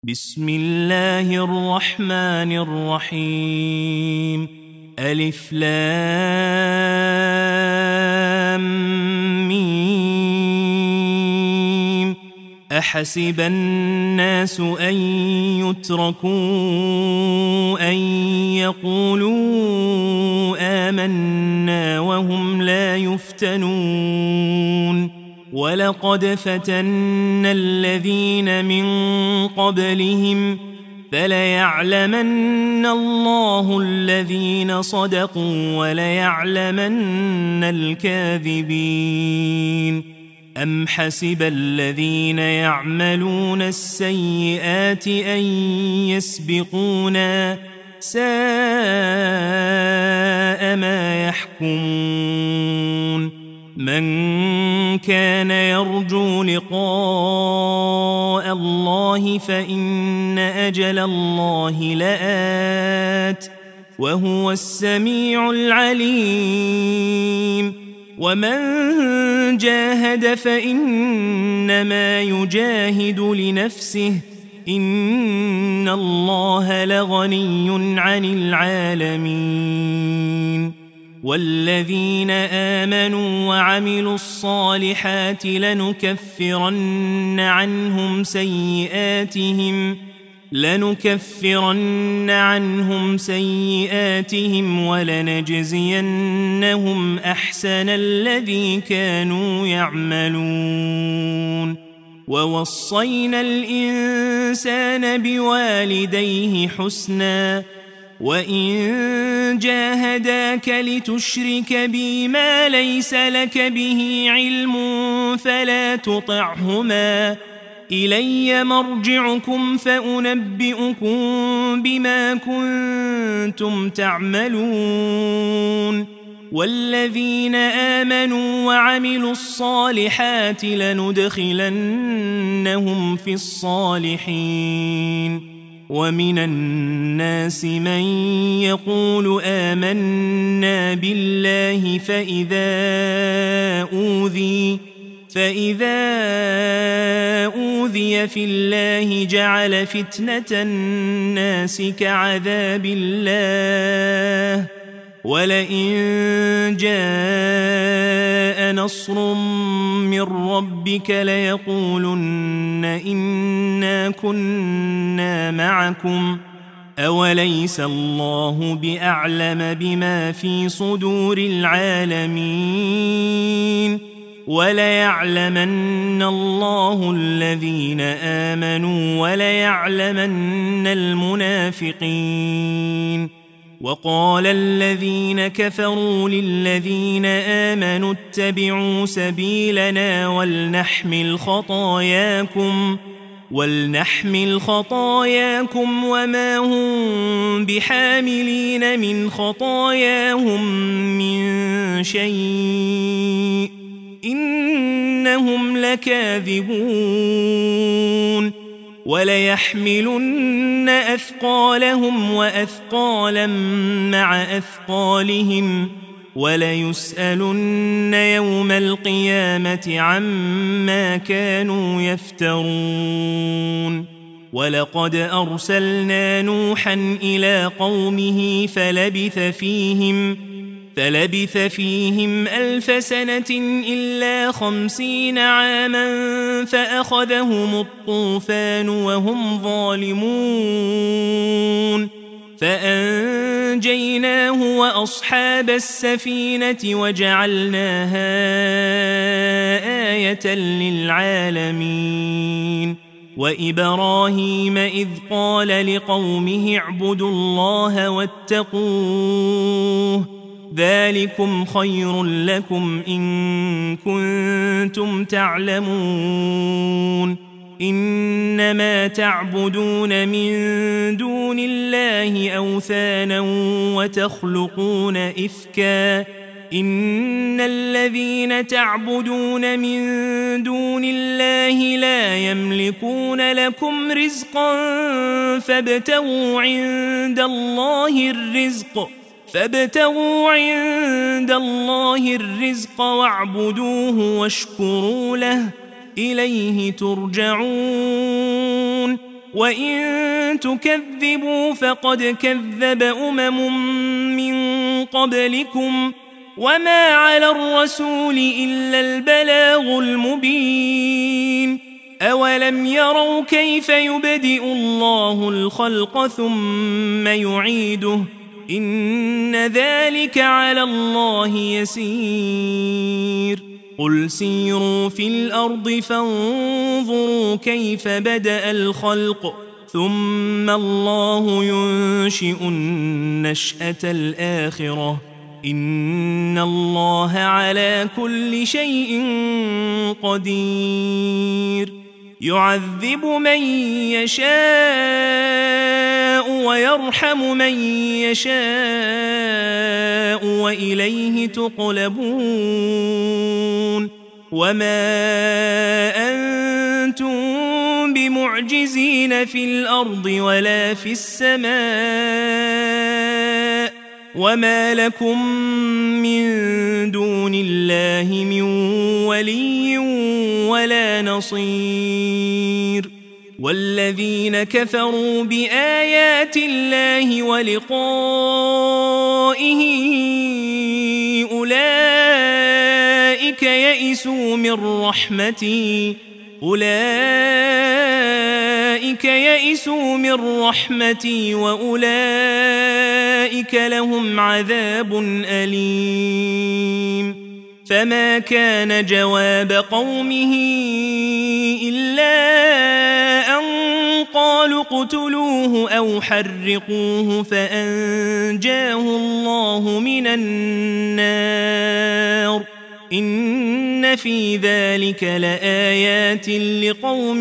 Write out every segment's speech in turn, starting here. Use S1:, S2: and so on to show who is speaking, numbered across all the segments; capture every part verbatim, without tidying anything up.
S1: بسم الله الرحمن الرحيم ألف لام ميم أحسب الناس أن يتركوا أن يقولوا آمنا وهم لا يفتنون ولقد فتنا الذين من قبلهم فليعلمن الله الذين صدقوا وليعلمن الكاذبين أم حسب الذين يعملون السيئات أن يسبقونا ساء ما يحكمون من كان يرجو لقاء الله فإن أجل الله لآت وهو السميع العليم ومن جاهد فإنما يجاهد لنفسه إن الله لغني عن العالمين والذين آمنوا وعملوا الصالحات لنكفرن عنهم سيئاتهم لنكفرن عنهم سيئاتهم ولنجزينهم أحسن الذي كانوا يعملون ووصينا الإنسان بوالديه حسناً وإن جاهداك لتشرك بي ما ليس لك به علم فلا تطعهما إلي مرجعكم فأنبئكم بما كنتم تعملون والذين آمنوا وعملوا الصالحات لندخلنهم في الصالحين ومن الناس من يقول آمنا بالله فإذا أوذي فإذا أوذي في الله جعل فتنة الناس كعذاب الله ولئن جاء نصر من ربك ليقولن إنا كنا معكم أوليس الله بأعلم بما في صدور العالمين وليعلمن الله الذين آمنوا وليعلمن المنافقين وقال الذين كفروا للذين آمنوا اتبعوا سبيلنا ولنحمل خطاياكم ولنحمل خطاياكم وما هم بحاملين من خطاياهم من شيء إنهم لكاذبون وليحملن أثقالهم وأثقالا مع أثقالهم وليسألن يوم القيامة عما كانوا يفترون ولقد أرسلنا نوحا إلى قومه فلبث فيهم فلبث فيهم ألف سنة إلا خمسين عاما فأخذهم الطوفان وهم ظالمون فأنجيناه وأصحاب السفينة وجعلناها آية للعالمين وإبراهيم إذ قال لقومه اعبدوا الله واتقوه ذلكم خير لكم إن كنتم تعلمون إنما تعبدون من دون الله أوثانا وتخلقون إفكا إن الذين تعبدون من دون الله لا يملكون لكم رزقا فابتغوا عند الله الرزق فابتغوا عند الله الرزق واعبدوه واشكروا له إليه ترجعون وإن تكذبوا فقد كذب أمم من قبلكم وما على الرسول إلا البلاغ المبين أولم يروا كيف يبدئ الله الخلق ثم يعيده إن ذلك على الله يسير قل سيروا في الأرض فانظروا كيف بدأ الخلق ثم الله ينشئ النشأة الآخرة إن الله على كل شيء قدير يعذب من يشاء ويرحم من يشاء وإليه تقلبون وما أنتم بمعجزين في الأرض ولا في السماء وما لكم من دون الله من ولي ولا نصير والذين كفروا بآيات الله ولقائه أولئك يئسوا من رحمتي أولئك يئسوا من رحمتي وأولئك لهم عذاب أليم فما كان جواب قومه إلا أن قالوا اقتلوه أو حرقوه فأنجاه الله من النار إن في ذلك لآيات لقوم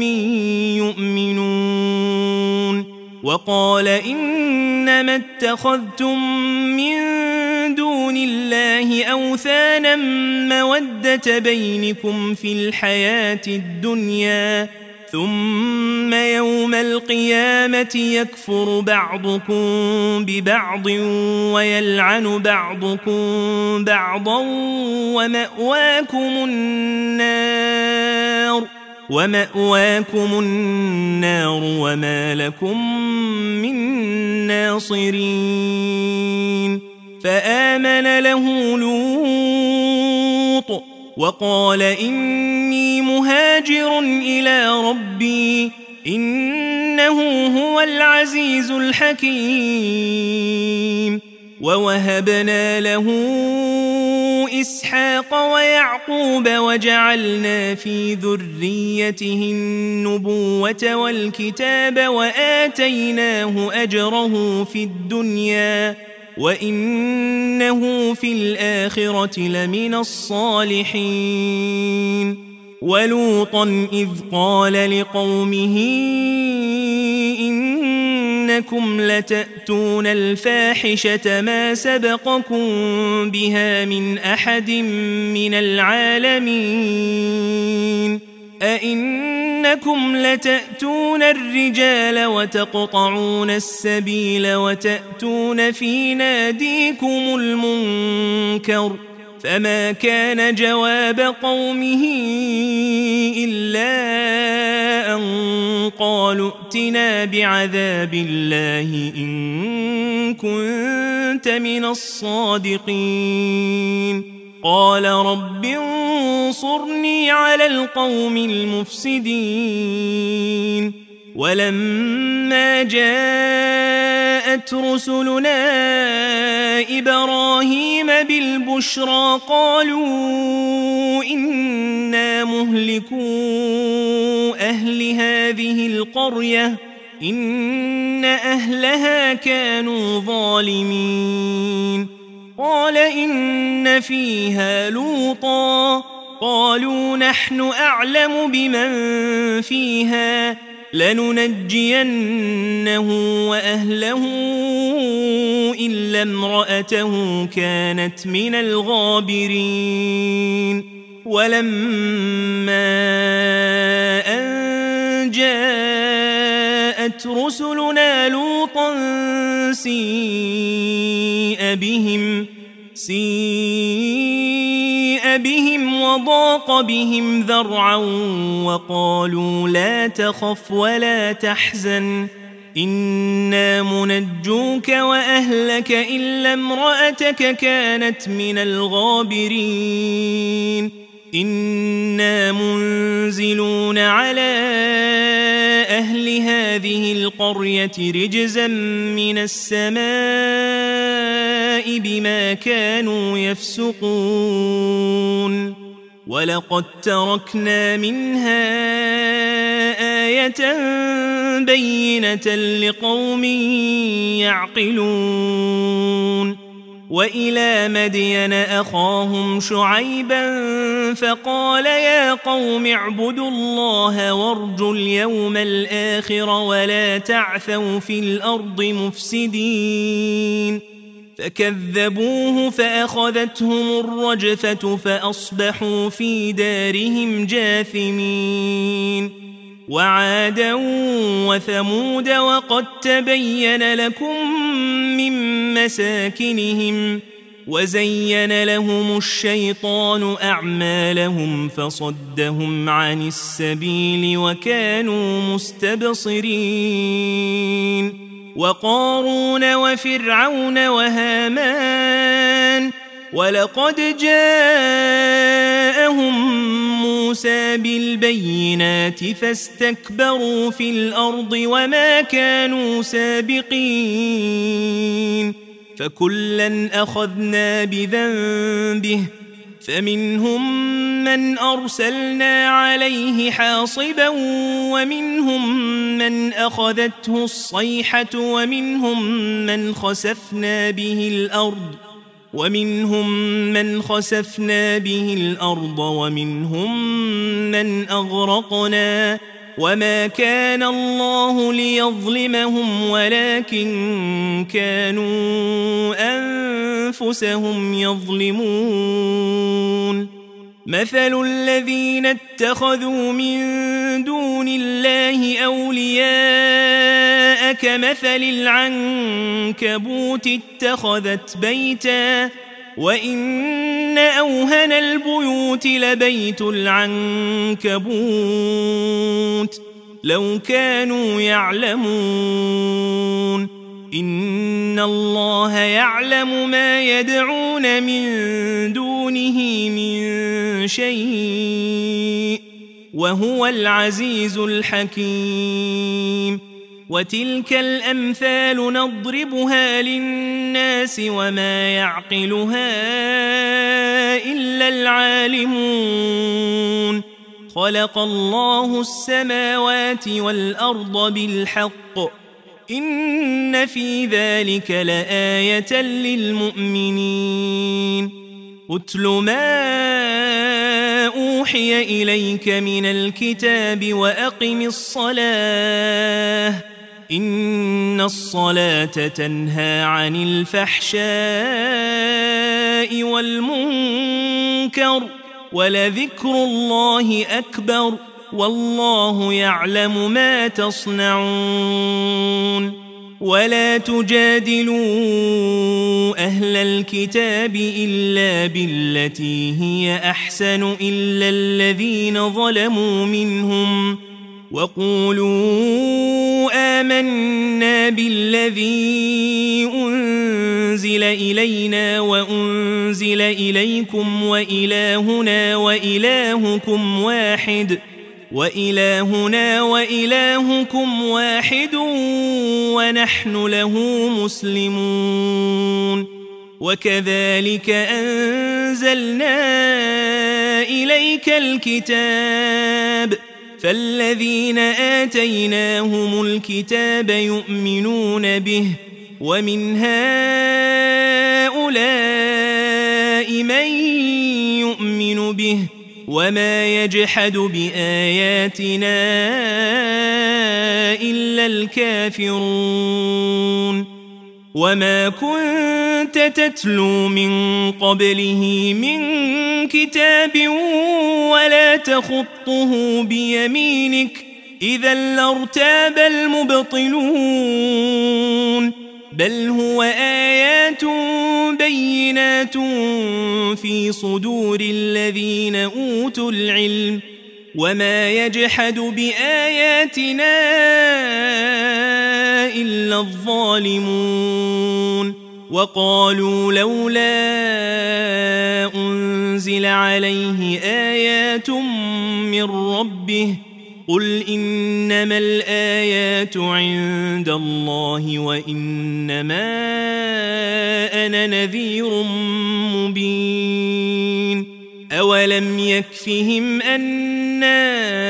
S1: يؤمنون وقال إنما اتخذتم من دون الله أوثانا مودة بينكم في الحياة الدنيا ثم يوم القيامة يكفر بعضكم ببعض ويلعن بعضكم بعضا ومأواكم النار ومأواكم النار وما لكم من ناصرين فآمن له لوط وقال إني مهاجر إلى ربي إنه هو العزيز الحكيم ووهبنا له إسحاق ويعقوب وجعلنا في ذريته النبوة والكتاب وآتيناه أجره في الدنيا وإنه في الآخرة لمن الصالحين ولوطا إذ قال لقومه إنكم لتأتون الفاحشة ما سبقكم بها من أحد من العالمين أئنكم لتأتون الرجال وتقطعون السبيل وتأتون في ناديكم المنكر فما كان جواب قومه إلا أن قالوا ائتنا بعذاب الله إن كنت من الصادقين قال رب انصرني على القوم المفسدين ولما جاءت رسلنا إبراهيم بالبشرى قالوا إنا مهلكو أهل هذه القرية إن أهلها كانوا ظالمين قال إن فيها لوطا قالوا نحن أعلم بمن فيها لننجينه وأهله إلا امرأته كانت من الغابرين ولما أن جاءت رسلنا لوطا سيء بهم سيء بهم وضاق بهم ذرعا وقالوا لا تخف ولا تحزن إنا منجوك وأهلك إلا امرأتك كانت من الغابرين إنا منزلون على أهل هذه القرية رجزا من السماء بما كانوا يفسقون ولقد تركنا منها آية بينة لقوم يعقلون وإلى مدين أخاهم شعيبا فقال يا قوم اعبدوا الله وارجوا اليوم الآخر ولا تعثوا في الأرض مفسدين فكذبوه فأخذتهم الرجفة فأصبحوا في دارهم جاثمين وعادا وثمود وقد تبين لكم من مساكنهم وزين لهم الشيطان أعمالهم فصدهم عن السبيل وكانوا مستبصرين وقارون وفرعون وهامان ولقد جاءهم موسى بالبينات فاستكبروا في الأرض وما كانوا سابقين فكلا أخذنا بذنبه فمنهم من أرسلنا عليه حاصبا ومنهم من أخذته الصيحة ومنهم من خسفنا به الأرض ومنهم من خسفنا به الأرض ومنهم من أغرقنا وما كان الله ليظلمهم ولكن كانوا أنفسهم يظلمون مثل الذين اتخذوا من دون الله أولياء كمثل العنكبوت اتخذت بيتا وإن أوهن البيوت لبيت العنكبوت لو كانوا يعلمون إن الله يعلم ما يدعون من دونه من شيء وهو العزيز الحكيم وتلك الأمثال نضربها للناس وما يعقلها إلا العالمون خلق الله السماوات والأرض بالحق إن في ذلك لآية للمؤمنين أتل ما أوحي إليك من الكتاب وأقم الصلاة إن الصلاة تنهى عن الفحشاء والمنكر ولذكر الله أكبر والله يعلم ما تصنعون ولا تجادلوا أهل الكتاب إلا بالتي هي أحسن إلا الذين ظلموا منهم وقولوا آمنا بالذي أنزل إلينا وأنزل إليكم وإلهنا وإلهكم واحد وإلهنا وإلهكم واحد ونحن له مسلمون وكذلك أنزلنا إليك الكتاب فالذين آتيناهم الكتاب يؤمنون به ومن هؤلاء من يؤمن به وما يجحد بآياتنا إلا الكافرون وما كنت تتلو من قبله من كتاب ولا تخطه بيمينك إذا لارتاب المبطلون بل هو آيات بينات في صدور الذين أوتوا العلم وما يجحد بآياتنا إلا الظالمون وقالوا لولا أنزل عليه آيات من ربه قل إنما الآيات عند الله وإنما أنا نذير مبين أولم يكفهم أنا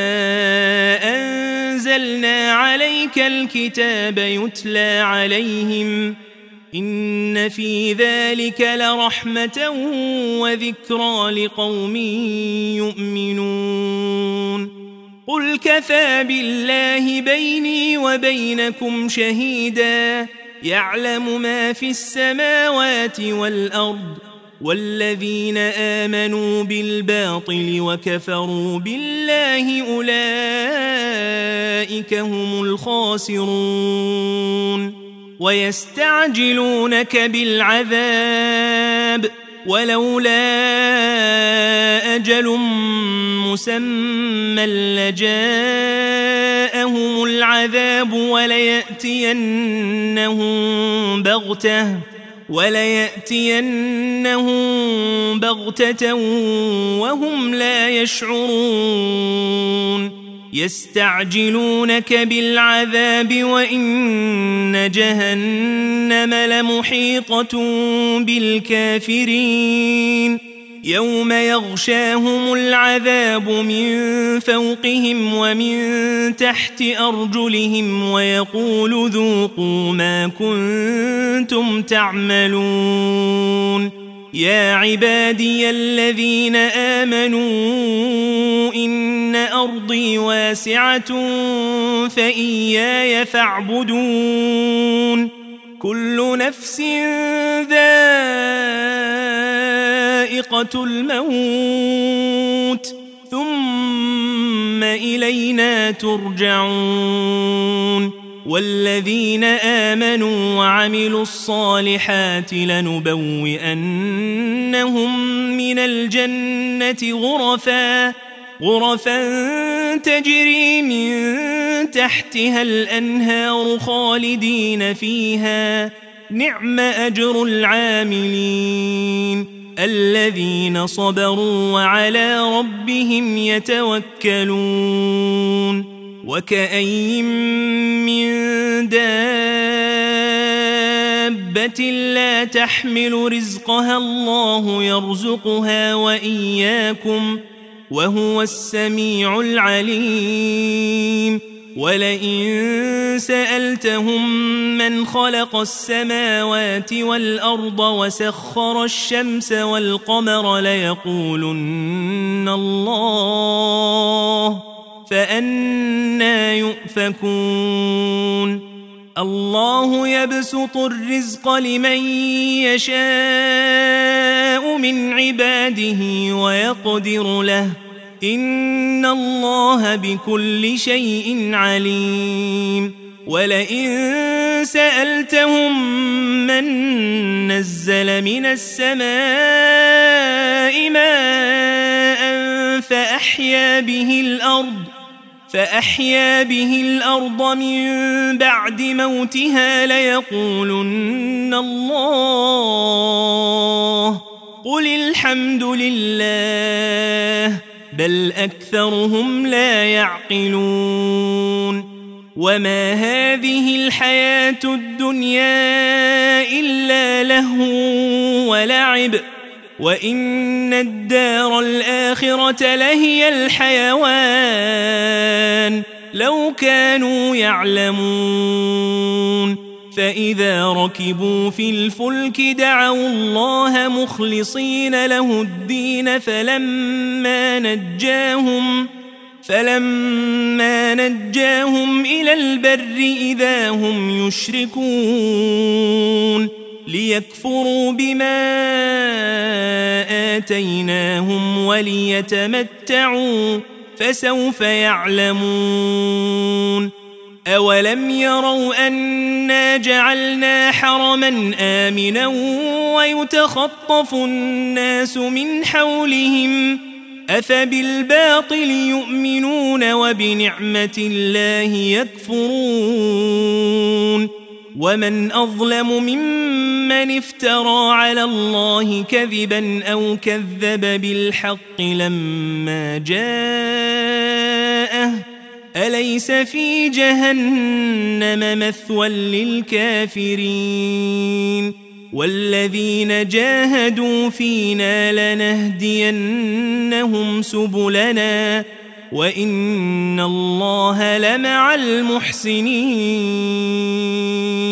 S1: أنزلنا عليك الكتاب يتلى عليهم إن في ذلك لرحمة وذكرى لقوم يؤمنون قل كفى بالله بيني وبينكم شهيدا يعلم ما في السماوات والأرض والذين آمنوا بالباطل وكفروا بالله أولئك هم الخاسرون ويستعجلونك بالعذاب ولولا أجل مسمى لجاءهم العذاب وليأتينهم بغتة وليأتينهم بغتة وهم لا يشعرون يستعجلونك بالعذاب وإن جهنم لمحيطة بالكافرين يوم يغشاهم العذاب من فوقهم ومن تحت أرجلهم ويقول ذوقوا ما كنتم تعملون يا عبادي الذين آمنوا إن أرضي واسعة فإياي فاعبدون كل نفس ذائقة الموت ثم إلينا ترجعون والذين آمنوا وعملوا الصالحات لنبوئنهم من الجنة غرفا غرفا تجري من تحتها الأنهار خالدين فيها نعم أجر العاملين الذين صبروا وعلى ربهم يتوكلون وكأين من دابة لا تحمل رزقها الله يرزقها وإياكم وهو السميع العليم ولئن سألتهم من خلق السماوات والأرض وسخر الشمس والقمر ليقولن الله فأنى يؤفكون الله يبسط الرزق لمن يشاء من عباده ويقدر له إن الله بكل شيء عليم ولئن سألتهم من نزل من السماء ماء فأحيا به الأرض فأحيا به الأرض من بعد موتها ليقولن الله قل الحمد لله بل أكثرهم لا يعقلون وما هذه الحياة الدنيا إلا لهو ولعب وإن الدار الآخرة لهي الحيوان لو كانوا يعلمون فإذا ركبوا في الفلك دعوا الله مخلصين له الدين فلما نجاهم فلما نجاهم إلى البر إذا هم يشركون ليكفروا بما آتيناهم وليتمتعوا فسوف يعلمون أولم يروا أنا جعلنا حرما آمنا ويتخطف الناس من حولهم أفبالباطل يؤمنون وبنعمة الله يكفرون ومن أظلم ممن افترى على الله كذبا أو كذب بالحق لما جاءه أليس في جهنم مثوى للكافرين والذين جاهدوا فينا لنهدينهم سبلنا وإن الله لمع المحسنين